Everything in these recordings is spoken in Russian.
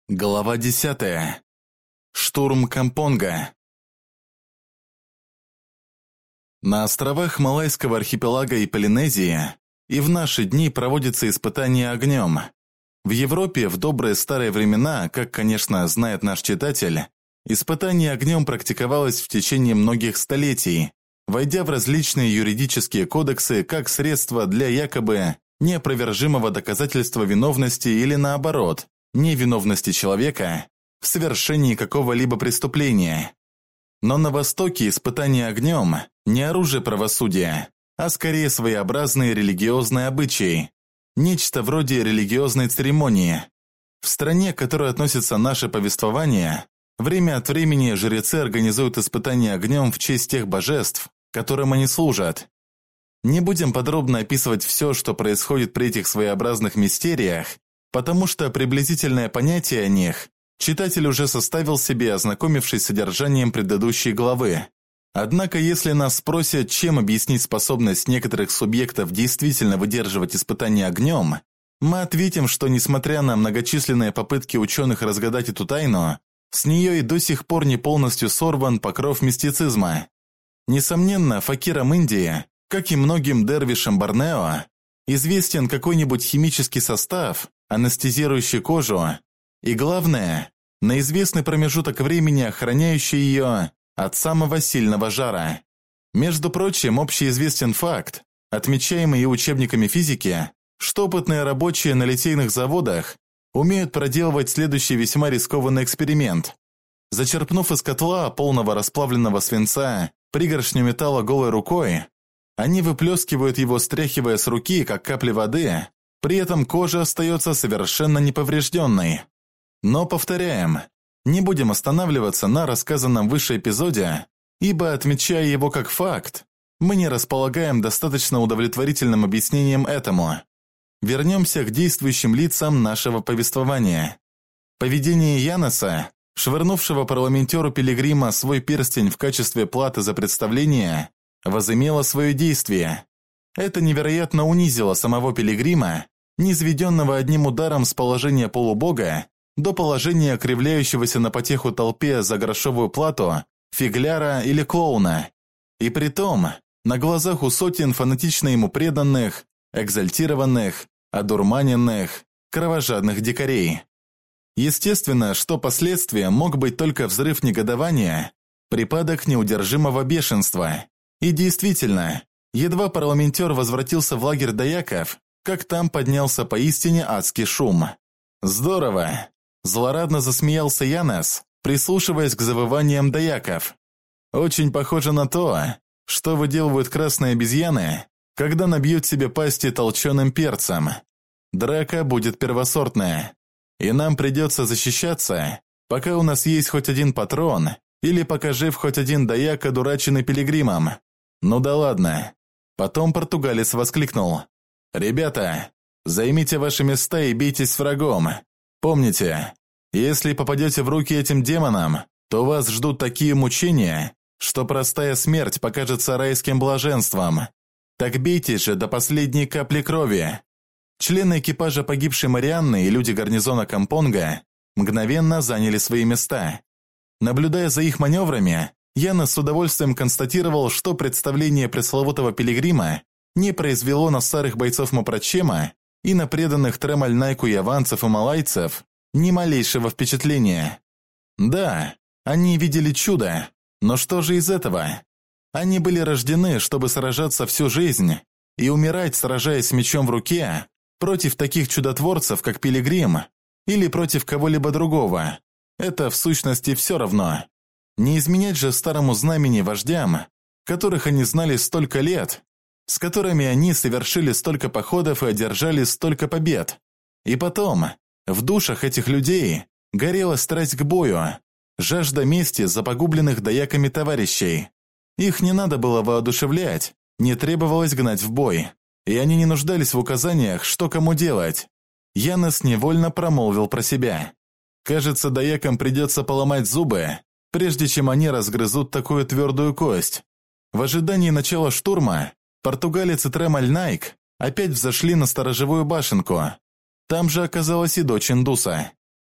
Глава 10. Штурм Кампонга. На островах Малайского архипелага и Полинезии и в наши дни проводятся испытания огнем. В Европе в добрые старые времена, как, конечно, знает наш читатель, испытание огнем практиковалось в течение многих столетий, войдя в различные юридические кодексы как средство для якобы неопровержимого доказательства виновности или наоборот, невиновности человека в совершении какого-либо преступления. Но на Востоке испытание огнем не оружие правосудия, а скорее своеобразный религиозный обычай, нечто вроде религиозной церемонии. В стране, к которой относится наше повествование, время от времени жрецы организуют испытания огнем в честь тех божеств, которым они служат. Не будем подробно описывать все, что происходит при этих своеобразных мистериях, потому что приблизительное понятие о них читатель уже составил себе, ознакомившись с содержанием предыдущей главы. Однако, если нас спросят, чем объяснить способность некоторых субъектов действительно выдерживать испытания огнем, мы ответим, что несмотря на многочисленные попытки ученых разгадать эту тайну, с нее и до сих пор не полностью сорван покров мистицизма. Несомненно, факирам Индии, как и многим дервишам Борнео, известен какой-нибудь химический состав, анестезирующий кожу, и главное, на известный промежуток времени охраняющий ее от самого сильного жара. Между прочим, общеизвестен факт, отмечаемый и учебниками физики, что опытные рабочие на литейных заводах умеют проделывать следующий весьма рискованный эксперимент. Зачерпнув из котла, полного расплавленного свинца, пригоршню металла голой рукой, они выплескивают его, стряхивая с руки, как капли воды. При этом кожа остается совершенно неповрежденной. Но повторяем, не будем останавливаться на рассказанном выше эпизоде, ибо, отмечая его как факт, мы не располагаем достаточно удовлетворительным объяснением этому. Вернемся к действующим лицам нашего повествования. Поведение Яноса, швырнувшего парламентеру Пилигрима свой перстень в качестве платы за представление, возымело свое действие. Это невероятно унизило самого Пилигрима, низведенного одним ударом с положения полубога до положения кривляющегося на потеху толпе за грошовую плату фигляра или клоуна. И притом, на глазах у сотен фанатично ему преданных, экзальтированных, одурманенных, кровожадных дикарей. Естественно, что последствием мог быть только взрыв негодования, припадок неудержимого бешенства. И действительно, едва парламентер возвратился в лагерь даяков, как там поднялся поистине адский шум. «Здорово!» – злорадно засмеялся Янос, прислушиваясь к завываниям даяков. «Очень похоже на то, что выделывают красные обезьяны, когда набьют себе пасти толченым перцем. Драка будет первосортная, и нам придется защищаться, пока у нас есть хоть один патрон, или пока жив хоть один даяк, одураченный Пилигримом. Ну да ладно». Потом португалец воскликнул: «Ребята, займите ваши места и бийтесь с врагом. Помните, если попадете в руки этим демонам, то вас ждут такие мучения, что простая смерть покажется райским блаженством. Так бийтесь же до последней капли крови». Члены экипажа погибшей Марианны и люди гарнизона Кампонга мгновенно заняли свои места. Наблюдая за их маневрами, Янос с удовольствием констатировал, что представление пресловутого Пилигрима не произвело на старых бойцов Мопрочема и на преданных Тремаль-Найку яванцев и малайцев ни малейшего впечатления. Да, они видели чудо, но что же из этого? Они были рождены, чтобы сражаться всю жизнь и умирать, сражаясь мечом в руке, против таких чудотворцев, как Пилигрим, или против кого-либо другого. Это в сущности все равно. Не изменять же старому знамени вождям, которых они знали столько лет, с которыми они совершили столько походов и одержали столько побед. И потом, в душах этих людей горела страсть к бою, жажда мести за погубленных даяками товарищей. Их не надо было воодушевлять, не требовалось гнать в бой, и они не нуждались в указаниях, что кому делать. Янос невольно промолвил про себя: «Кажется, даякам придется поломать зубы, прежде чем они разгрызут такую твердую кость». В ожидании начала штурма португалец и Тремаль-Найк опять взошли на сторожевую башенку. Там же оказалась и дочь индуса.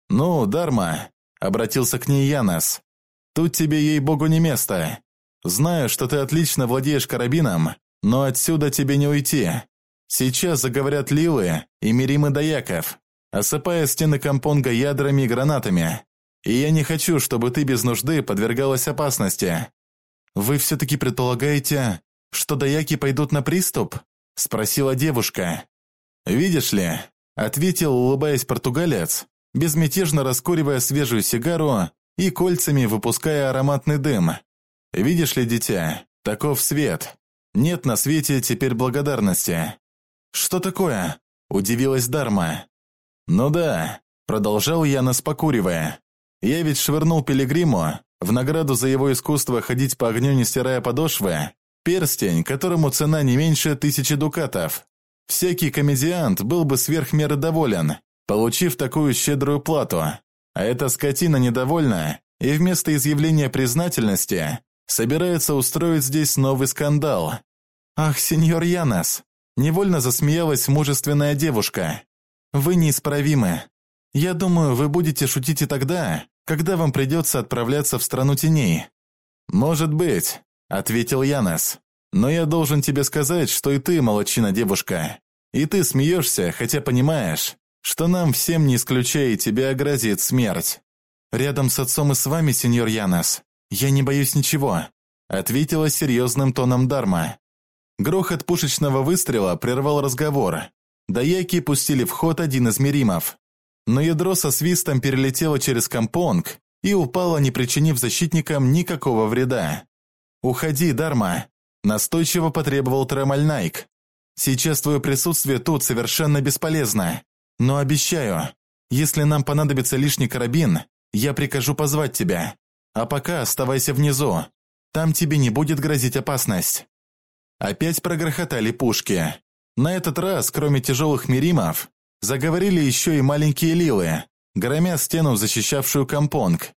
«Ну, Дарма», — обратился к ней Янос, — «тут тебе, ей-богу, не место. Знаю, что ты отлично владеешь карабином, но отсюда тебе не уйти. Сейчас заговорят Лилы и Миримы Даяков, осыпая стены Кампонга ядрами и гранатами. И я не хочу, чтобы ты без нужды подвергалась опасности». «Вы все-таки предполагаете, что даяки пойдут на приступ?» – спросила девушка. «Видишь ли», – ответил, улыбаясь португалец, безмятежно раскуривая свежую сигару и кольцами выпуская ароматный дым. «Видишь ли, дитя, таков свет. Нет на свете теперь благодарности». «Что такое?» – удивилась Дарма. «Ну да», – продолжал Янос, покуривая. «Я ведь швырнул пилигриму, в награду за его искусство ходить по огню, не стирая подошвы, перстень, которому цена не меньше 1000 дукатов. Всякий комедиант был бы сверх меры доволен, получив такую щедрую плату. А эта скотина недовольна, и вместо изъявления признательности собирается устроить здесь новый скандал». «Ах, сеньор Янос!» – невольно засмеялась мужественная девушка. «Вы неисправимы. Я думаю, вы будете шутить и тогда, когда вам придется отправляться в страну теней». «Может быть», – ответил Янос. «Но я должен тебе сказать, что и ты молодчина, девушка. И ты смеешься, хотя понимаешь, что нам всем, не исключая тебя, грозит смерть». «Рядом с отцом и с вами, сеньор Янос, я не боюсь ничего», – ответила серьезным тоном Дарма. Грохот пушечного выстрела прервал разговор. Даяки пустили в ход один из миримов. Но ядро со свистом перелетело через Кампонг и упало, не причинив защитникам никакого вреда. «Уходи, Дарма», – настойчиво потребовал Тремальнайк. «Сейчас твое присутствие тут совершенно бесполезно. Но обещаю, если нам понадобится лишний карабин, я прикажу позвать тебя. А пока оставайся внизу. Там тебе не будет грозить опасность». Опять прогрохотали пушки. На этот раз, кроме тяжелых миримов, заговорили еще и маленькие лилы, громя стену, защищавшую Кампонг.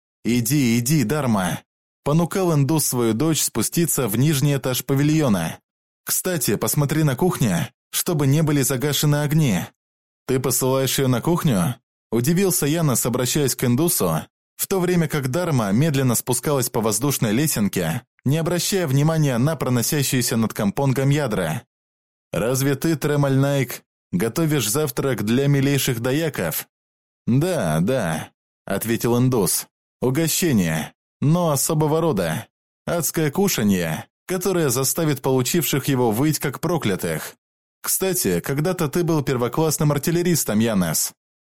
«Иди, иди, Дарма!» – понукал индус свою дочь спуститься в нижний этаж павильона. «Кстати, посмотри на кухню, чтобы не были загашены огни». «Ты посылаешь ее на кухню?» – удивился Янос, обращаясь к индусу, в то время как Дарма медленно спускалась по воздушной лесенке, не обращая внимания на проносящиеся над Кампонгом ядра. «Разве ты, Тремальнайк, готовишь завтрак для милейших даяков?» «Да, да», — ответил индус. «Угощение, но особого рода. Адское кушанье, которое заставит получивших его выть как проклятых. Кстати, когда-то ты был первоклассным артиллеристом, Янос».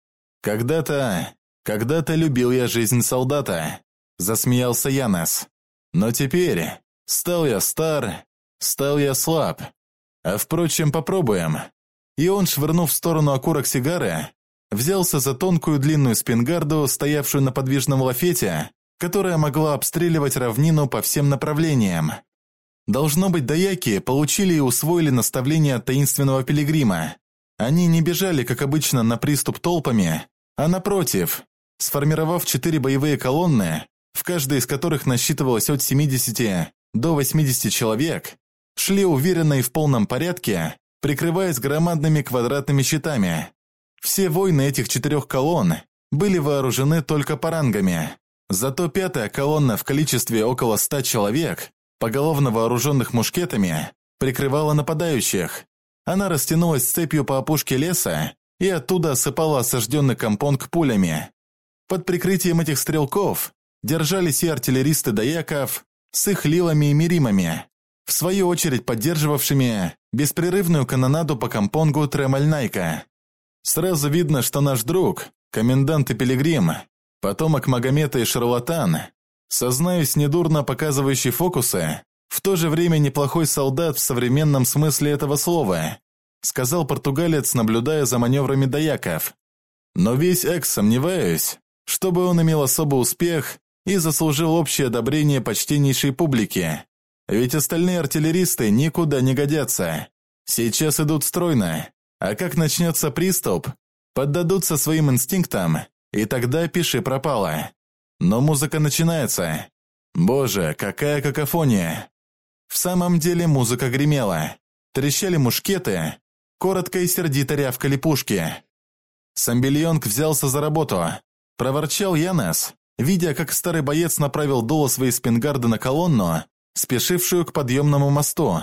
Когда-то любил я жизнь солдата», — засмеялся Янос. «Но теперь стал я стар, стал я слаб. А впрочем, попробуем». И он, швырнув в сторону окурок сигары, взялся за тонкую длинную спингарду, стоявшую на подвижном лафете, которая могла обстреливать равнину по всем направлениям. Должно быть, даяки получили и усвоили наставления от таинственного пилигрима. Они не бежали, как обычно, на приступ толпами, а напротив, сформировав 4 боевые колонны, в каждой из которых насчитывалось от 70 до 80 человек, шли уверенно и в полном порядке, прикрываясь громадными квадратными щитами. Все воины этих 4 колонн были вооружены только парангами. Зато 5-я колонна в количестве около 100 человек, поголовно вооруженных мушкетами, прикрывала нападающих. Она растянулась цепью по опушке леса и оттуда осыпала осажденный Кампонг пулями. Под прикрытием этих стрелков держались и артиллеристы даяков с их лилами и миримами, в свою очередь поддерживавшими беспрерывную канонаду по Кампонгу Тремальнайка. Сразу видно, что наш друг, комендант и пилигрим, потомок Магомета и шарлатан, сознаюсь, недурно показывающий фокусы, в то же время неплохой солдат в современном смысле этого слова, сказал португалец, наблюдая за маневрами даяков. Но весь Экс сомневаюсь, чтобы он имел особый успех и заслужил общее одобрение почтеннейшей публики. Ведь остальные артиллеристы никуда не годятся. Сейчас идут стройно, а как начнется приступ, поддадутся своим инстинктам, и тогда пиши пропало. Но музыка начинается. Боже, какая какофония! В самом деле музыка гремела. Трещали мушкеты, коротко и сердито рявкали пушки. Самбельонг взялся за работу, проворчал Янес, видя, как старый боец направил дуло своей спингарды на колонну, спешившую к подъемному мосту.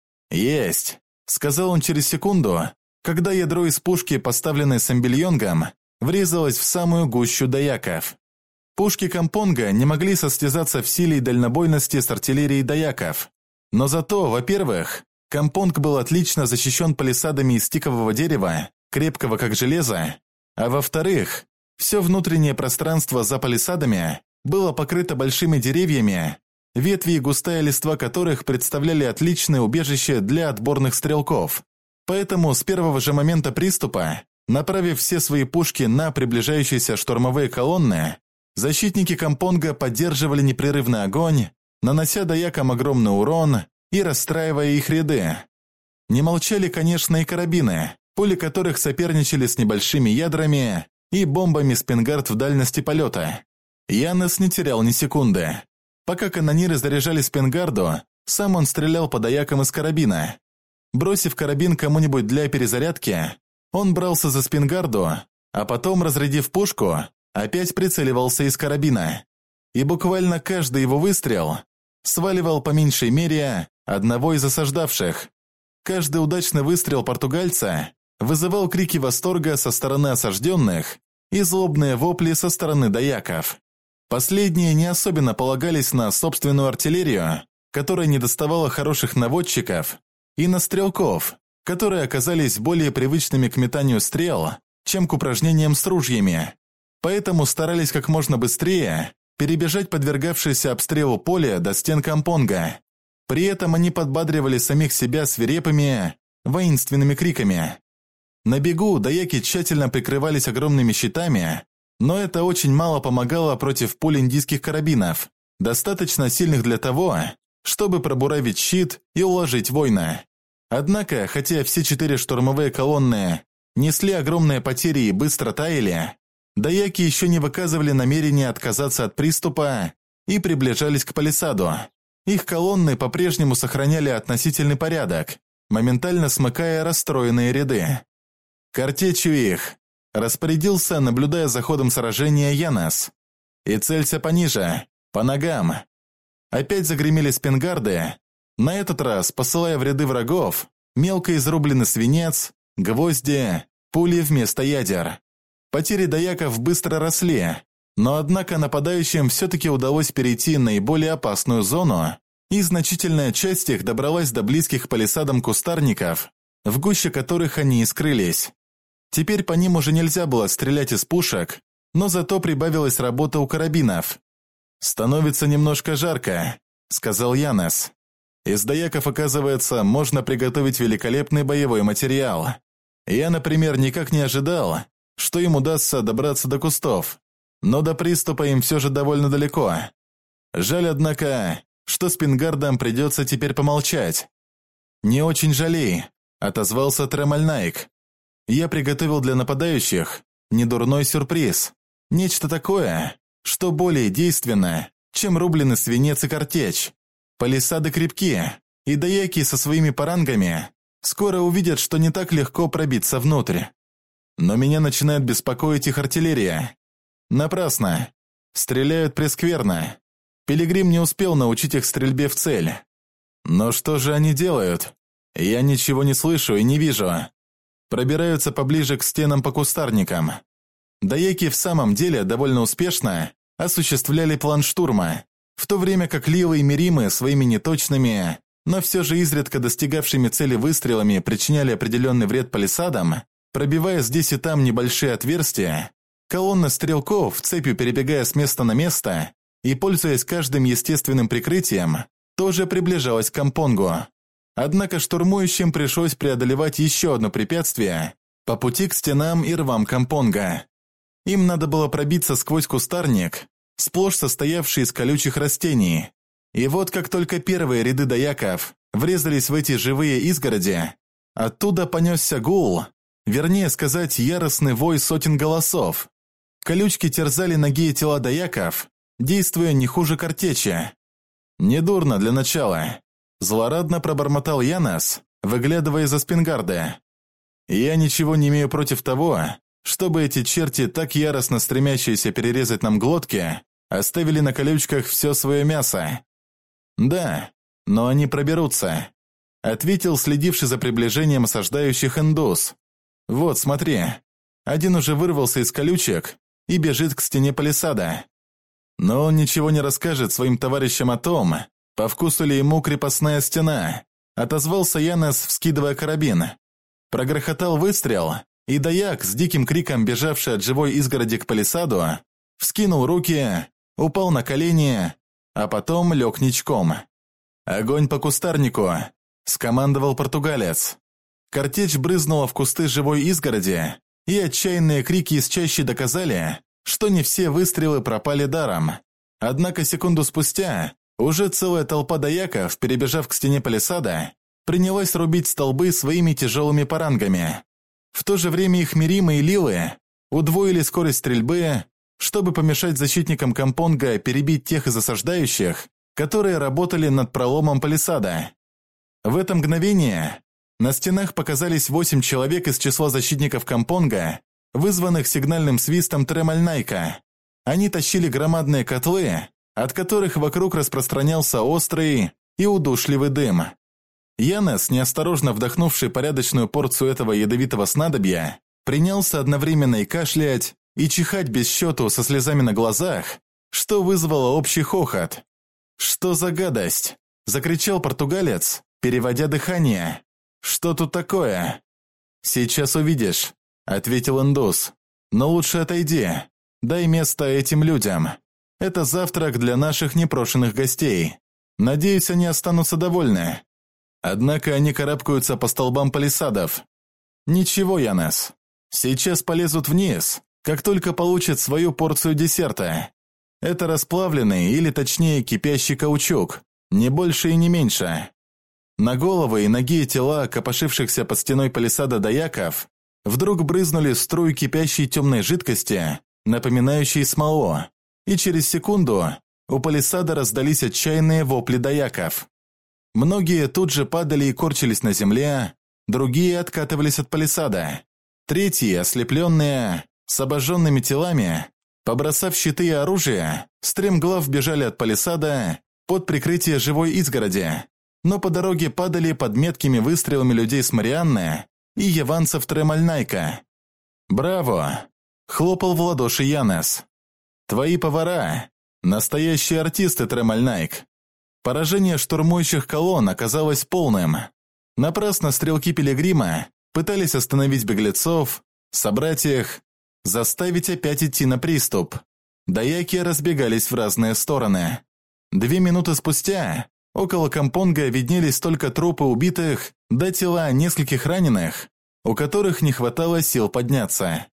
«Есть», — сказал он через секунду, когда ядро из пушки, поставленной Самбельонгом, врезалось в самую гущу даяков. Пушки Кампонга не могли состязаться в силе и дальнобойности с артиллерией даяков. Но зато, во-первых, Кампонг был отлично защищен палисадами из тикового дерева, крепкого как железо, а во-вторых, все внутреннее пространство за палисадами было покрыто большими деревьями, ветви и густая листва которых представляли отличное убежище для отборных стрелков. Поэтому с первого же момента приступа, направив все свои пушки на приближающиеся штурмовые колонны, защитники Кампонга поддерживали непрерывный огонь, нанося даякам огромный урон и расстраивая их ряды. Не молчали, конечно, и карабины, пули которых соперничали с небольшими ядрами и бомбами спингард в дальности полета. Янес не терял ни секунды. Пока канониры заряжали спингарду, сам он стрелял по даякам из карабина. Бросив карабин кому-нибудь для перезарядки, он брался за спингарду, а потом, разрядив пушку, опять прицеливался из карабина. И буквально каждый его выстрел сваливал по меньшей мере одного из осаждавших. Каждый удачный выстрел португальца вызывал крики восторга со стороны осажденных и злобные вопли со стороны даяков. Последние не особенно полагались на собственную артиллерию, которая не доставала хороших наводчиков, и на стрелков, которые оказались более привычными к метанию стрел, чем к упражнениям с ружьями. Поэтому старались как можно быстрее перебежать подвергавшееся обстрелу поле до стен Кампонга. При этом они подбадривали самих себя свирепыми, воинственными криками. На бегу даяки тщательно прикрывались огромными щитами, но это очень мало помогало против пуль индийских карабинов, достаточно сильных для того, чтобы пробуравить щит и уложить воина. Однако, хотя все 4 штурмовые колонны несли огромные потери и быстро таяли, даяки еще не выказывали намерения отказаться от приступа и приближались к палисаду. Их колонны по-прежнему сохраняли относительный порядок, моментально смыкая расстроенные ряды. «Картечью их!» – распорядился, наблюдая за ходом сражения Янес. «И целься пониже, по ногам!» Опять загремели спингарды, на этот раз посылая в ряды врагов мелко изрубленный свинец, гвозди, пули вместо ядер. Потери даяков быстро росли, но однако нападающим все-таки удалось перейти наиболее опасную зону, и значительная часть их добралась до близких к палисадам кустарников, в гуще которых они и скрылись. Теперь по ним уже нельзя было стрелять из пушек, но зато прибавилась работа у карабинов. «Становится немножко жарко», — сказал Янес. «Из даяков, оказывается, можно приготовить великолепный боевой материал. Я, например, никак не ожидал, что им удастся добраться до кустов, но до приступа им все же довольно далеко. Жаль, однако, что спингардам придется теперь помолчать». «Не очень жалей», — отозвался Тремальнаик. «Я приготовил для нападающих недурной сюрприз. Нечто такое, что более действенно, чем рубленый свинец и картечь. Палисады крепкие, и даяки со своими парангами скоро увидят, что не так легко пробиться внутрь. Но меня начинает беспокоить их артиллерия. Напрасно. Стреляют прескверно. Пилигрим не успел научить их стрельбе в цель. Но что же они делают? Я ничего не слышу и не вижу. Пробираются поближе к стенам по кустарникам. Даяки в самом деле довольно успешно осуществляли план штурма, в то время как Лилы и Миримы своими неточными, но все же изредка достигавшими цели выстрелами причиняли определенный вред палисадам, пробивая здесь и там небольшие отверстия. Колонна стрелков, цепью перебегая с места на место и пользуясь каждым естественным прикрытием, тоже приближалась к Кампонгу. Однако штурмующим пришлось преодолевать еще одно препятствие по пути к стенам и рвам Кампонга. Им надо было пробиться сквозь кустарник, сплошь состоявший из колючих растений. И вот как только первые ряды даяков врезались в эти живые изгороди, оттуда понесся гул, вернее сказать, яростный вой сотен голосов. Колючки терзали ноги и тела даяков, действуя не хуже картечи. «Недурно для начала», – злорадно пробормотал Янес, выглядывая из-за спингарды. «Я ничего не имею против того, чтобы эти черти, так яростно стремящиеся перерезать нам глотки, оставили на колючках все свое мясо. Да, но они проберутся, ответил следивший за приближением осаждающих индус. Вот, смотри, один уже вырвался из колючек и бежит к стене палисада. Но он ничего не расскажет своим товарищам о том, по вкусу ли ему крепостная стена, отозвался Янес, вскидывая карабин. Прогрохотал выстрел, и даяк, с диким криком бежавший от живой изгороди к палисаду, вскинул руки, упал на колени, а потом лег ничком. «Огонь по кустарнику!» – скомандовал португалец. Картечь брызнула в кусты живой изгороди, и отчаянные крики из чащи доказали, что не все выстрелы пропали даром. Однако секунду спустя уже целая толпа даяков, перебежав к стене палисада, принялась рубить столбы своими тяжелыми парангами. В то же время их миримы и лилы удвоили скорость стрельбы, чтобы помешать защитникам Кампонга перебить тех из осаждающих, которые работали над проломом палисада. В это мгновение на стенах показались 8 человек из числа защитников Кампонга, вызванных сигнальным свистом Тремальнайка. Они тащили громадные котлы, от которых вокруг распространялся острый и удушливый дым. Янес, неосторожно вдохнувший порядочную порцию этого ядовитого снадобья, принялся одновременно и кашлять, и чихать без счету со слезами на глазах, что вызвало общий хохот. «Что за гадость?» – закричал португалец, переводя дыхание. «Что тут такое?» «Сейчас увидишь», – ответил индус. «Но лучше отойди, дай место этим людям. Это завтрак для наших непрошенных гостей. Надеюсь, они останутся довольны. Однако они карабкаются по столбам палисадов. Ничего, Янес, сейчас полезут вниз, как только получат свою порцию десерта. Это расплавленный, или точнее кипящий каучук, не больше и не меньше». На головы и ноги тела копошившихся под стеной палисада даяков вдруг брызнули струи кипящей темной жидкости, напоминающей смолу, и через секунду у палисада раздались отчаянные вопли даяков. Многие тут же падали и корчились на земле, другие откатывались от палисада. Третьи, ослепленные, с обожженными телами, побросав щиты и оружие, стремглав бежали от палисада под прикрытие живой изгороди, но по дороге падали под меткими выстрелами людей с Марианны и яванцев Тремальнайка. «Браво!» – хлопал в ладоши Янес. «Твои повара – настоящие артисты, Тремальнайк». Поражение штурмующих колонн оказалось полным. Напрасно стрелки Пилигрима пытались остановить беглецов, собрать их, заставить опять идти на приступ. Даяки разбегались в разные стороны. 2 минуты спустя около Кампонга виднелись только трупы убитых да тела нескольких раненых, у которых не хватало сил подняться.